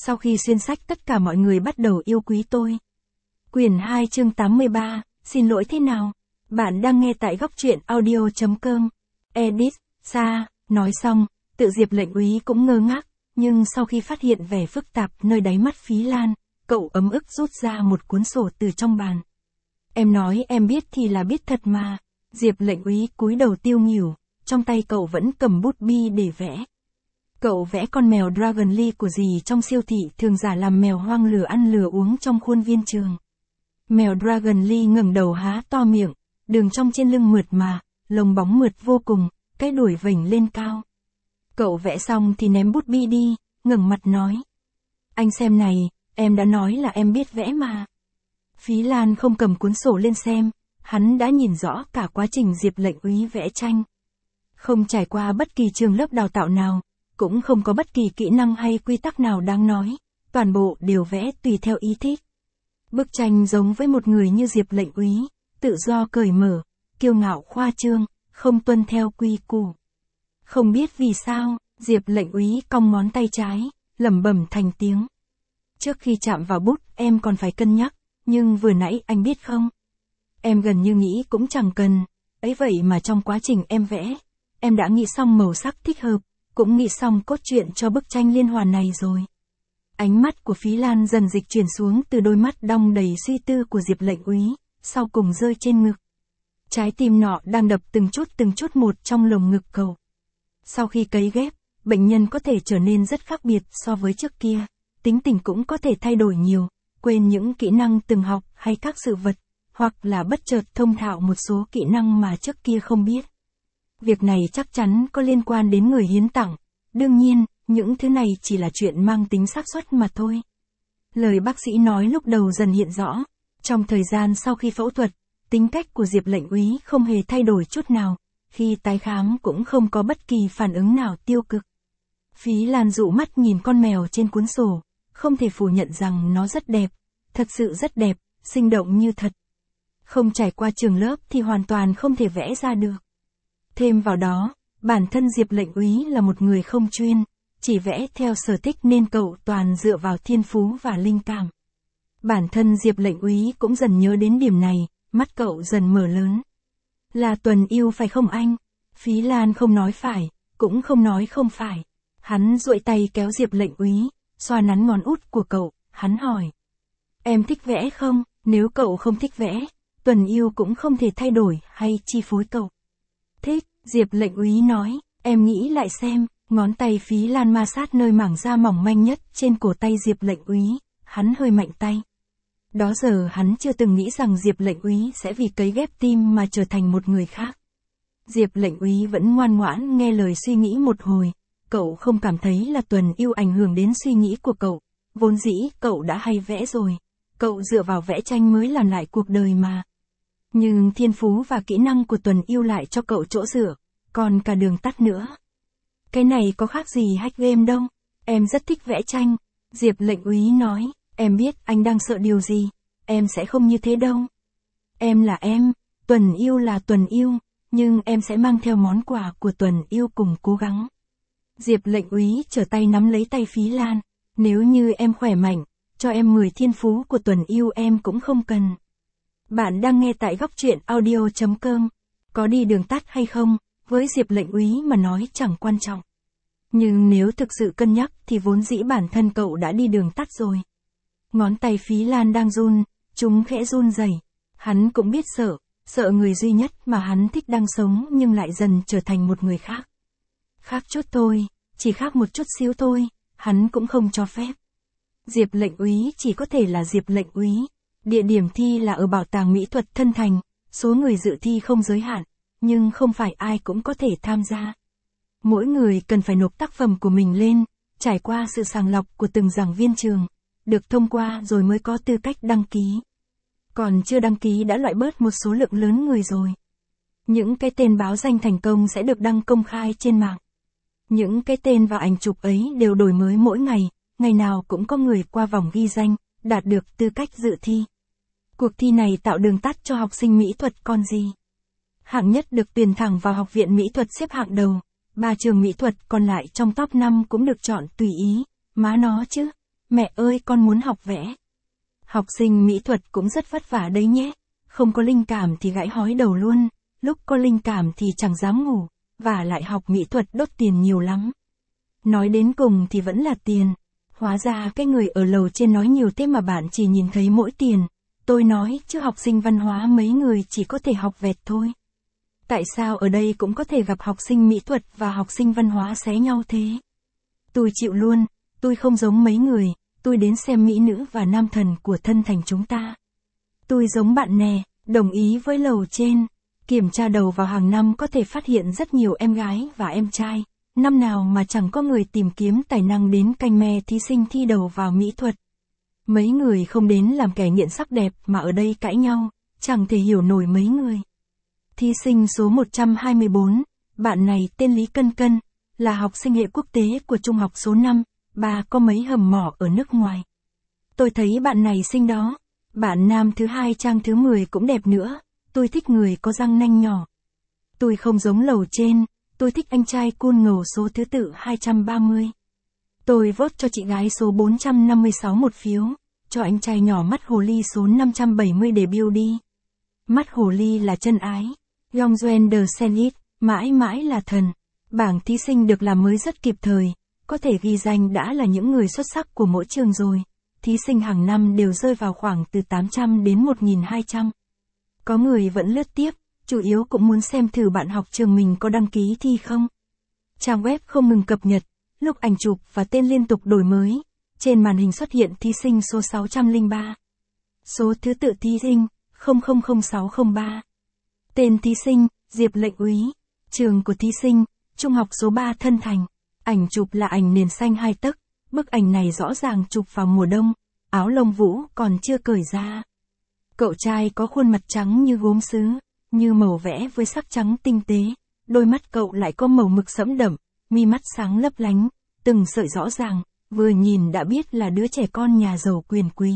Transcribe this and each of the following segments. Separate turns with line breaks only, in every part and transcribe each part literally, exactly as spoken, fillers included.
Sau khi xuyên sách tất cả mọi người bắt đầu yêu quý tôi. Quyển hai chương tám mươi ba, xin lỗi thế nào? Bạn đang nghe tại góc truyện audio chấm com. Edit, Sa, nói xong, tự Diệp lệnh úy cũng ngơ ngác, nhưng sau khi phát hiện vẻ phức tạp nơi đáy mắt Phí Lan, cậu ấm ức rút ra một cuốn sổ từ trong bàn. Em nói em biết thì là biết thật mà. Diệp lệnh úy cúi đầu tiêu nghỉu, trong tay cậu vẫn cầm bút bi để vẽ. Cậu vẽ con mèo Dragon Lee của dì trong siêu thị thường giả làm mèo hoang lừa ăn lừa uống trong khuôn viên trường. Mèo Dragon Lee ngẩng đầu há to miệng, đường trong trên lưng mượt mà, lông bóng mượt vô cùng, cái đuôi vểnh lên cao. Cậu vẽ xong thì ném bút bi đi, ngẩng mặt nói. Anh xem này, em đã nói là em biết vẽ mà. Phí Lan không cầm cuốn sổ lên xem, hắn đã nhìn rõ cả quá trình Diệp lệnh úy vẽ tranh. Không trải qua bất kỳ trường lớp đào tạo nào, cũng không có bất kỳ kỹ năng hay quy tắc nào đáng nói, toàn bộ đều vẽ tùy theo ý thích. Bức tranh giống với một người như Diệp lệnh úy, tự do cởi mở, kiêu ngạo khoa trương, không tuân theo quy củ. Không biết vì sao, Diệp lệnh úy cong ngón tay trái, lẩm bẩm thành tiếng. Trước khi chạm vào bút, em còn phải cân nhắc, nhưng vừa nãy anh biết không? Em gần như nghĩ cũng chẳng cần, ấy vậy mà trong quá trình em vẽ, em đã nghĩ xong màu sắc thích hợp, cũng nghĩ xong cốt truyện cho bức tranh liên hoàn này rồi. Ánh mắt của Phí Lan dần dịch chuyển xuống từ đôi mắt đong đầy suy tư của Diệp lệnh úy, sau cùng rơi trên ngực. Trái tim nọ đang đập từng chút từng chút một trong lồng ngực cậu. Sau khi cấy ghép, bệnh nhân có thể trở nên rất khác biệt so với trước kia, tính tình cũng có thể thay đổi nhiều, quên những kỹ năng từng học hay các sự vật, hoặc là bất chợt thông thạo một số kỹ năng mà trước kia không biết. Việc này chắc chắn có liên quan đến người hiến tặng, đương nhiên, những thứ này chỉ là chuyện mang tính xác suất mà thôi. Lời bác sĩ nói lúc đầu dần hiện rõ, trong thời gian sau khi phẫu thuật, tính cách của Diệp lệnh úy không hề thay đổi chút nào, khi tái khám cũng không có bất kỳ phản ứng nào tiêu cực. Phí Lan dụ mắt nhìn con mèo trên cuốn sổ, không thể phủ nhận rằng nó rất đẹp, thật sự rất đẹp, sinh động như thật. Không trải qua trường lớp thì hoàn toàn không thể vẽ ra được. Thêm vào đó, bản thân Diệp lệnh úy là một người không chuyên, chỉ vẽ theo sở thích nên cậu toàn dựa vào thiên phú và linh cảm. Bản thân Diệp lệnh úy cũng dần nhớ đến điểm này, mắt cậu dần mở lớn. Là Tuần yêu phải không anh? Phí Lan không nói phải, cũng không nói không phải. Hắn duỗi tay kéo Diệp lệnh úy, xoa nắn ngón út của cậu, hắn hỏi. Em thích vẽ không? Nếu cậu không thích vẽ, Tuần yêu cũng không thể thay đổi hay chi phối cậu. Thích, Diệp lệnh úy nói, em nghĩ lại xem, ngón tay Phí Lan ma sát nơi mảng da mỏng manh nhất trên cổ tay Diệp lệnh úy, hắn hơi mạnh tay. Đó giờ hắn chưa từng nghĩ rằng Diệp lệnh úy sẽ vì cấy ghép tim mà trở thành một người khác. Diệp lệnh úy vẫn ngoan ngoãn nghe lời suy nghĩ một hồi, cậu không cảm thấy là Tuần yêu ảnh hưởng đến suy nghĩ của cậu, vốn dĩ cậu đã hay vẽ rồi, cậu dựa vào vẽ tranh mới làm lại cuộc đời mà. Nhưng thiên phú và kỹ năng của Tuần yêu lại cho cậu chỗ dựa, còn cả đường tắt nữa. Cái này có khác gì hack game đâu, em rất thích vẽ tranh, Diệp lệnh úy nói, em biết anh đang sợ điều gì, em sẽ không như thế đâu. Em là em, Tuần yêu là Tuần yêu, nhưng em sẽ mang theo món quà của Tuần yêu cùng cố gắng. Diệp lệnh úy trở tay nắm lấy tay Phí Lan, nếu như em khỏe mạnh, cho em mười thiên phú của Tuần yêu em cũng không cần. Bạn đang nghe tại góc truyện audio chấm com. Có đi đường tắt hay không, với Diệp lệnh úy mà nói chẳng quan trọng. Nhưng nếu thực sự cân nhắc thì vốn dĩ bản thân cậu đã đi đường tắt rồi. Ngón tay Phí Lan đang run, chúng khẽ run rẩy. Hắn cũng biết sợ, sợ người duy nhất mà hắn thích đang sống nhưng lại dần trở thành một người khác. Khác chút thôi, chỉ khác một chút xíu thôi, hắn cũng không cho phép. Diệp lệnh úy chỉ có thể là Diệp lệnh úy. Địa điểm thi là ở Bảo tàng Mỹ thuật Thân Thành, số người dự thi không giới hạn, nhưng không phải ai cũng có thể tham gia. Mỗi người cần phải nộp tác phẩm của mình lên, trải qua sự sàng lọc của từng giảng viên trường, được thông qua rồi mới có tư cách đăng ký. Còn chưa đăng ký đã loại bớt một số lượng lớn người rồi. Những cái tên báo danh thành công sẽ được đăng công khai trên mạng. Những cái tên và ảnh chụp ấy đều đổi mới mỗi ngày, ngày nào cũng có người qua vòng ghi danh, đạt được tư cách dự thi. Cuộc thi này tạo đường tắt cho học sinh mỹ thuật còn gì. Hạng nhất được tuyển thẳng vào Học viện Mỹ thuật xếp hạng đầu, ba trường mỹ thuật còn lại trong top năm cũng được chọn tùy ý, má nó chứ. Mẹ ơi con muốn học vẽ. Học sinh mỹ thuật cũng rất vất vả đấy nhé. Không có linh cảm thì gãy hói đầu luôn, lúc có linh cảm thì chẳng dám ngủ, và lại học mỹ thuật đốt tiền nhiều lắm. Nói đến cùng thì vẫn là tiền. Hóa ra cái người ở lầu trên nói nhiều thế mà bạn chỉ nhìn thấy mỗi tiền. Tôi nói chứ học sinh văn hóa mấy người chỉ có thể học vẹt thôi. Tại sao ở đây cũng có thể gặp học sinh mỹ thuật và học sinh văn hóa xé nhau thế? Tôi chịu luôn, tôi không giống mấy người, tôi đến xem mỹ nữ và nam thần của thân thành chúng ta. Tôi giống bạn nè, đồng ý với lầu trên. Kiểm tra đầu vào hàng năm có thể phát hiện rất nhiều em gái và em trai. Năm nào mà chẳng có người tìm kiếm tài năng đến canh me thí sinh thi đầu vào mỹ thuật. Mấy người không đến làm kẻ nghiện sắc đẹp mà ở đây cãi nhau, chẳng thể hiểu nổi mấy người. Thí sinh số một trăm hai mươi bốn, bạn này tên Lý Cân Cân, là học sinh hệ quốc tế của trung học số năm, bà có mấy hầm mỏ ở nước ngoài. Tôi thấy bạn này xinh đó. Bạn nam thứ hai trang thứ mười cũng đẹp nữa, tôi thích người có răng nanh nhỏ. Tôi không giống lầu trên, tôi thích anh trai cool ngầu số thứ tự hai trăm ba mươi. Tôi vote cho chị gái số bốn trăm năm mươi sáu một phiếu, cho anh trai nhỏ mắt hồ ly số năm trăm bảy mươi debut đi. Mắt hồ ly là chân ái, Yongjuan de Senit, mãi mãi là thần. Bảng thí sinh được làm mới rất kịp thời, có thể ghi danh đã là những người xuất sắc của mỗi trường rồi. Thí sinh hàng năm đều rơi vào khoảng từ tám trăm đến một nghìn hai trăm. Có người vẫn lướt tiếp, chủ yếu cũng muốn xem thử bạn học trường mình có đăng ký thi không. Trang web không ngừng cập nhật, lúc ảnh chụp và tên liên tục đổi mới. Trên màn hình xuất hiện thí sinh số sáu trăm lẻ ba. Số thứ tự thí sinh, không không không sáu không ba. Tên thí sinh, Diệp Lệnh Úy. Trường của thí sinh, Trung học số ba Thân Thành. Ảnh chụp là ảnh nền xanh hai tấc. Bức ảnh này rõ ràng chụp vào mùa đông, áo lông vũ còn chưa cởi ra. Cậu trai có khuôn mặt trắng như gốm sứ, như màu vẽ với sắc trắng tinh tế. Đôi mắt cậu lại có màu mực sẫm đậm, mi mắt sáng lấp lánh, từng sợi rõ ràng, vừa nhìn đã biết là đứa trẻ con nhà giàu quyền quý.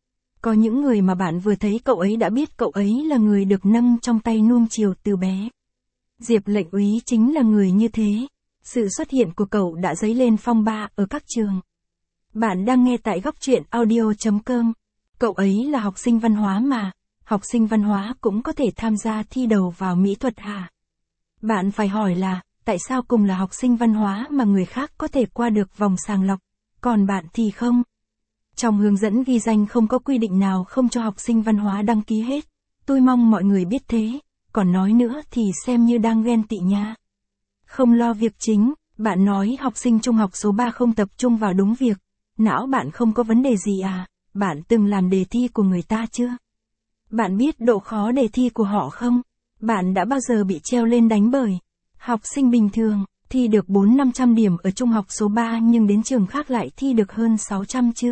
Có những người mà bạn vừa thấy cậu ấy đã biết cậu ấy là người được nâng trong tay nuông chiều từ bé. Diệp Lệnh Úy chính là người như thế. Sự xuất hiện của cậu đã dấy lên phong ba ở các trường. Bạn đang nghe tại góc truyện audio chấm com. Cậu ấy là học sinh văn hóa mà, học sinh văn hóa cũng có thể tham gia thi đầu vào mỹ thuật hả? Bạn phải hỏi là, tại sao cùng là học sinh văn hóa mà người khác có thể qua được vòng sàng lọc, còn bạn thì không? Trong hướng dẫn ghi danh không có quy định nào không cho học sinh văn hóa đăng ký hết. Tôi mong mọi người biết thế, còn nói nữa thì xem như đang ghen tị nha. Không lo việc chính, bạn nói học sinh trung học số ba không tập trung vào đúng việc. Não bạn không có vấn đề gì à? Bạn từng làm đề thi của người ta chưa? Bạn biết độ khó đề thi của họ không? Bạn đã bao giờ bị treo lên đánh bởi học sinh bình thường, thi được bốn năm trăm điểm ở trung học số ba nhưng đến trường khác lại thi được hơn sáu trăm chưa?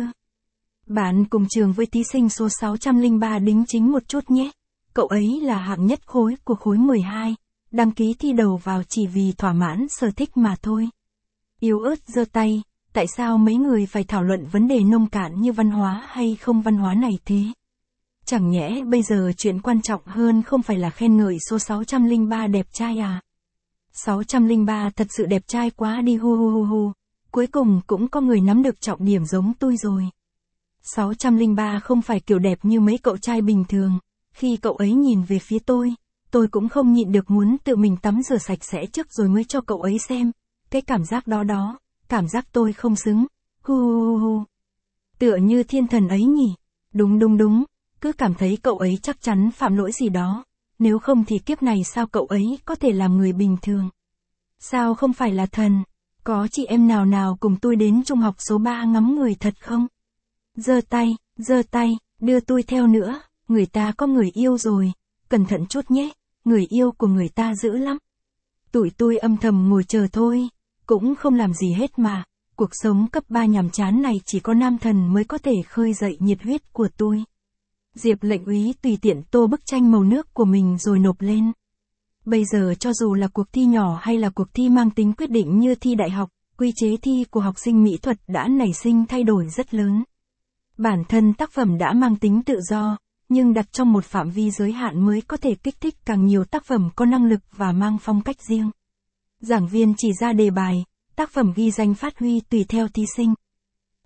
Bạn cùng trường với thí sinh số sáu trăm lẻ ba đính chính một chút nhé. Cậu ấy là hạng nhất khối của khối mười hai, đăng ký thi đầu vào chỉ vì thỏa mãn sở thích mà thôi. Yếu ớt giơ tay, tại sao mấy người phải thảo luận vấn đề nông cạn như văn hóa hay không văn hóa này thế? Chẳng nhẽ bây giờ chuyện quan trọng hơn không phải là khen ngợi số sáu trăm lẻ ba đẹp trai à? sáu trăm lẻ ba thật sự đẹp trai quá đi hu hu hu hu. Cuối cùng cũng có người nắm được trọng điểm giống tôi rồi. sáu trăm lẻ ba không phải kiểu đẹp như mấy cậu trai bình thường. Khi cậu ấy nhìn về phía tôi, tôi cũng không nhịn được muốn tự mình tắm rửa sạch sẽ trước rồi mới cho cậu ấy xem. Cái cảm giác đó đó, cảm giác tôi không xứng. Hu hu hu hu. Tựa như thiên thần ấy nhỉ. Đúng đúng đúng, cứ cảm thấy cậu ấy chắc chắn phạm lỗi gì đó. Nếu không thì kiếp này sao cậu ấy có thể làm người bình thường? Sao không phải là thần? Có chị em nào nào cùng tôi đến trung học số ba ngắm người thật không? Giơ tay, giơ tay, đưa tôi theo nữa. Người ta có người yêu rồi, cẩn thận chút nhé, người yêu của người ta dữ lắm. Tụi tôi âm thầm ngồi chờ thôi, cũng không làm gì hết mà, cuộc sống cấp ba nhàm chán này chỉ có nam thần mới có thể khơi dậy nhiệt huyết của tôi. Diệp Lệnh Úy tùy tiện tô bức tranh màu nước của mình rồi nộp lên. Bây giờ cho dù là cuộc thi nhỏ hay là cuộc thi mang tính quyết định như thi đại học, quy chế thi của học sinh mỹ thuật đã nảy sinh thay đổi rất lớn. Bản thân tác phẩm đã mang tính tự do, nhưng đặt trong một phạm vi giới hạn mới có thể kích thích càng nhiều tác phẩm có năng lực và mang phong cách riêng. Giảng viên chỉ ra đề bài, tác phẩm ghi danh phát huy tùy theo thí sinh.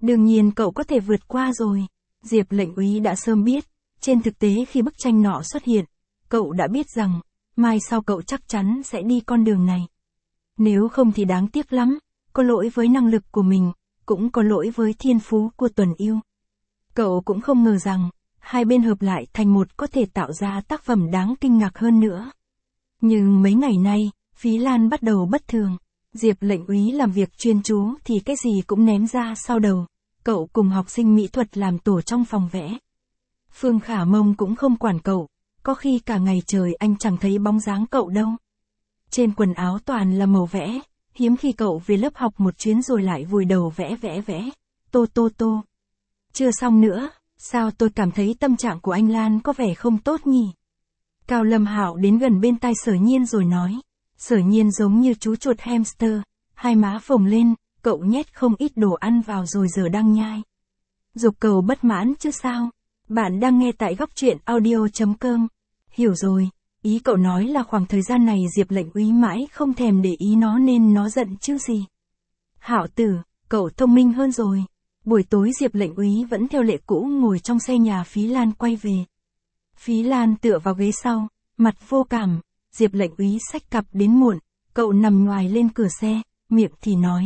Đương nhiên cậu có thể vượt qua rồi. Diệp lệnh úy đã sớm biết, trên thực tế khi bức tranh nọ xuất hiện, cậu đã biết rằng, mai sau cậu chắc chắn sẽ đi con đường này. Nếu không thì đáng tiếc lắm, có lỗi với năng lực của mình, cũng có lỗi với thiên phú của Tuần Yêu. Cậu cũng không ngờ rằng, hai bên hợp lại thành một có thể tạo ra tác phẩm đáng kinh ngạc hơn nữa. Nhưng mấy ngày nay, Phí Lan bắt đầu bất thường. Diệp lệnh úy làm việc chuyên chú thì cái gì cũng ném ra sau đầu. Cậu cùng học sinh mỹ thuật làm tổ trong phòng vẽ. Phương Khả Mông cũng không quản cậu, có khi cả ngày trời anh chẳng thấy bóng dáng cậu đâu. Trên quần áo toàn là màu vẽ, hiếm khi cậu về lớp học một chuyến rồi lại vùi đầu vẽ vẽ vẽ. Tô tô tô. Chưa xong nữa, sao tôi cảm thấy tâm trạng của anh Lan có vẻ không tốt nhỉ? Cao Lâm Hạo đến gần bên tai Sở Nhiên rồi nói. Sở Nhiên giống như chú chuột hamster, hai má phồng lên, cậu nhét không ít đồ ăn vào rồi giờ đang nhai. Dục Cầu bất mãn chứ sao? Bạn đang nghe tại góc truyện audio chấm com. Hiểu rồi, ý cậu nói là khoảng thời gian này Diệp lệnh úy mãi không thèm để ý nó nên nó giận chứ gì. Hạo tử, cậu thông minh hơn rồi. Buổi tối Diệp lệnh úy vẫn theo lệ cũ ngồi trong xe nhà Phí Lan quay về. Phí Lan tựa vào ghế sau, mặt vô cảm. Diệp lệnh úy xách cặp đến muộn, cậu nằm ngoài lên cửa xe, miệng thì nói.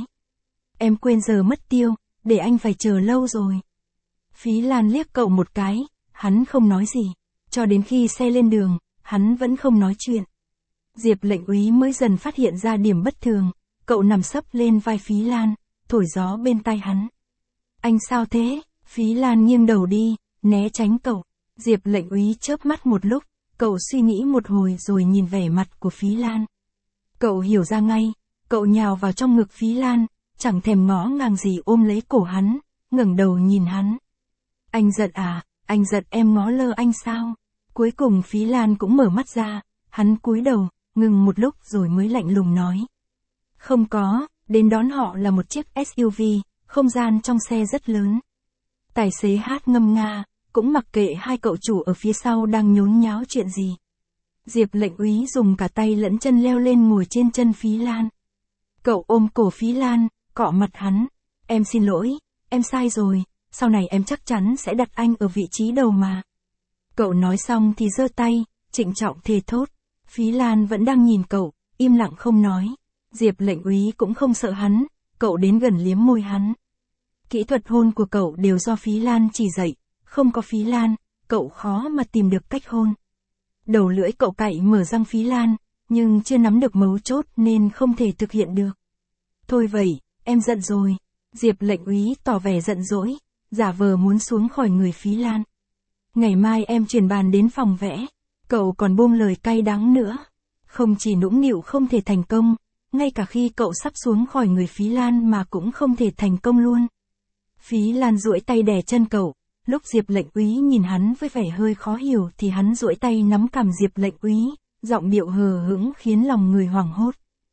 Em quên giờ mất tiêu, để anh phải chờ lâu rồi. Phí Lan liếc cậu một cái, hắn không nói gì. Cho đến khi xe lên đường, hắn vẫn không nói chuyện. Diệp lệnh úy mới dần phát hiện ra điểm bất thường, cậu nằm sấp lên vai Phí Lan, thổi gió bên tai hắn. Anh sao thế? Phí Lan nghiêng đầu đi, né tránh cậu. Diệp lệnh úy chớp mắt một lúc, cậu suy nghĩ một hồi rồi nhìn vẻ mặt của Phí Lan. Cậu hiểu ra ngay, cậu nhào vào trong ngực Phí Lan, chẳng thèm ngó ngàng gì ôm lấy cổ hắn, ngẩng đầu nhìn hắn. Anh giận à, anh giận em ngó lơ anh sao? Cuối cùng Phí Lan cũng mở mắt ra, hắn cúi đầu, ngừng một lúc rồi mới lạnh lùng nói. Không có, đến đón họ là một chiếc ét u vê, không gian trong xe rất lớn. Tài xế hát ngâm nga, cũng mặc kệ hai cậu chủ ở phía sau đang nhốn nháo chuyện gì. Diệp lệnh úy dùng cả tay lẫn chân leo lên ngồi trên chân Phí Lan. Cậu ôm cổ Phí Lan, cọ mặt hắn. Em xin lỗi, em sai rồi, sau này em chắc chắn sẽ đặt anh ở vị trí đầu mà. Cậu nói xong thì giơ tay, trịnh trọng thề thốt. Phí Lan vẫn đang nhìn cậu, im lặng không nói. Diệp lệnh úy cũng không sợ hắn, cậu đến gần liếm môi hắn. Kỹ thuật hôn của cậu đều do Phí Lan chỉ dạy, không có Phí Lan, cậu khó mà tìm được cách hôn. Đầu lưỡi cậu cạy mở răng Phí Lan, nhưng chưa nắm được mấu chốt nên không thể thực hiện được. Thôi vậy, em giận rồi. Diệp lệnh úy tỏ vẻ giận dỗi, giả vờ muốn xuống khỏi người Phí Lan. Ngày mai em chuyển bàn đến phòng vẽ. Cậu còn buông lời cay đắng nữa. Không chỉ nũng nịu không thể thành công, ngay cả khi cậu sắp xuống khỏi người Phí Lan mà cũng không thể thành công luôn. Phí Lan duỗi tay đè chân cậu, lúc Diệp lệnh úy nhìn hắn với vẻ hơi khó hiểu thì hắn duỗi tay nắm cằm Diệp lệnh úy, giọng điệu hờ hững khiến lòng người hoảng hốt.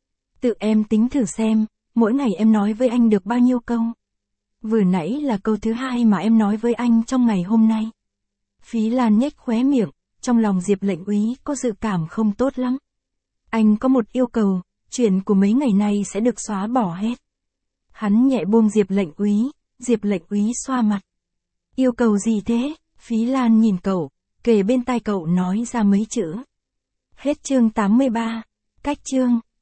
Tự em tính thử xem, mỗi ngày em nói với anh được bao nhiêu câu. Vừa nãy là câu thứ hai mà em nói với anh trong ngày hôm nay. Phí Lan nhếch khóe miệng, trong lòng Diệp lệnh úy có dự cảm không tốt lắm. Anh có một yêu cầu, chuyện của mấy ngày nay sẽ được xóa bỏ hết. Hắn nhẹ buông Diệp lệnh úy, Diệp lệnh úy xoa mặt. Yêu cầu gì thế? Phí Lan nhìn cậu, kề bên tai cậu nói ra mấy chữ. Hết chương tám mươi ba. Cách chương.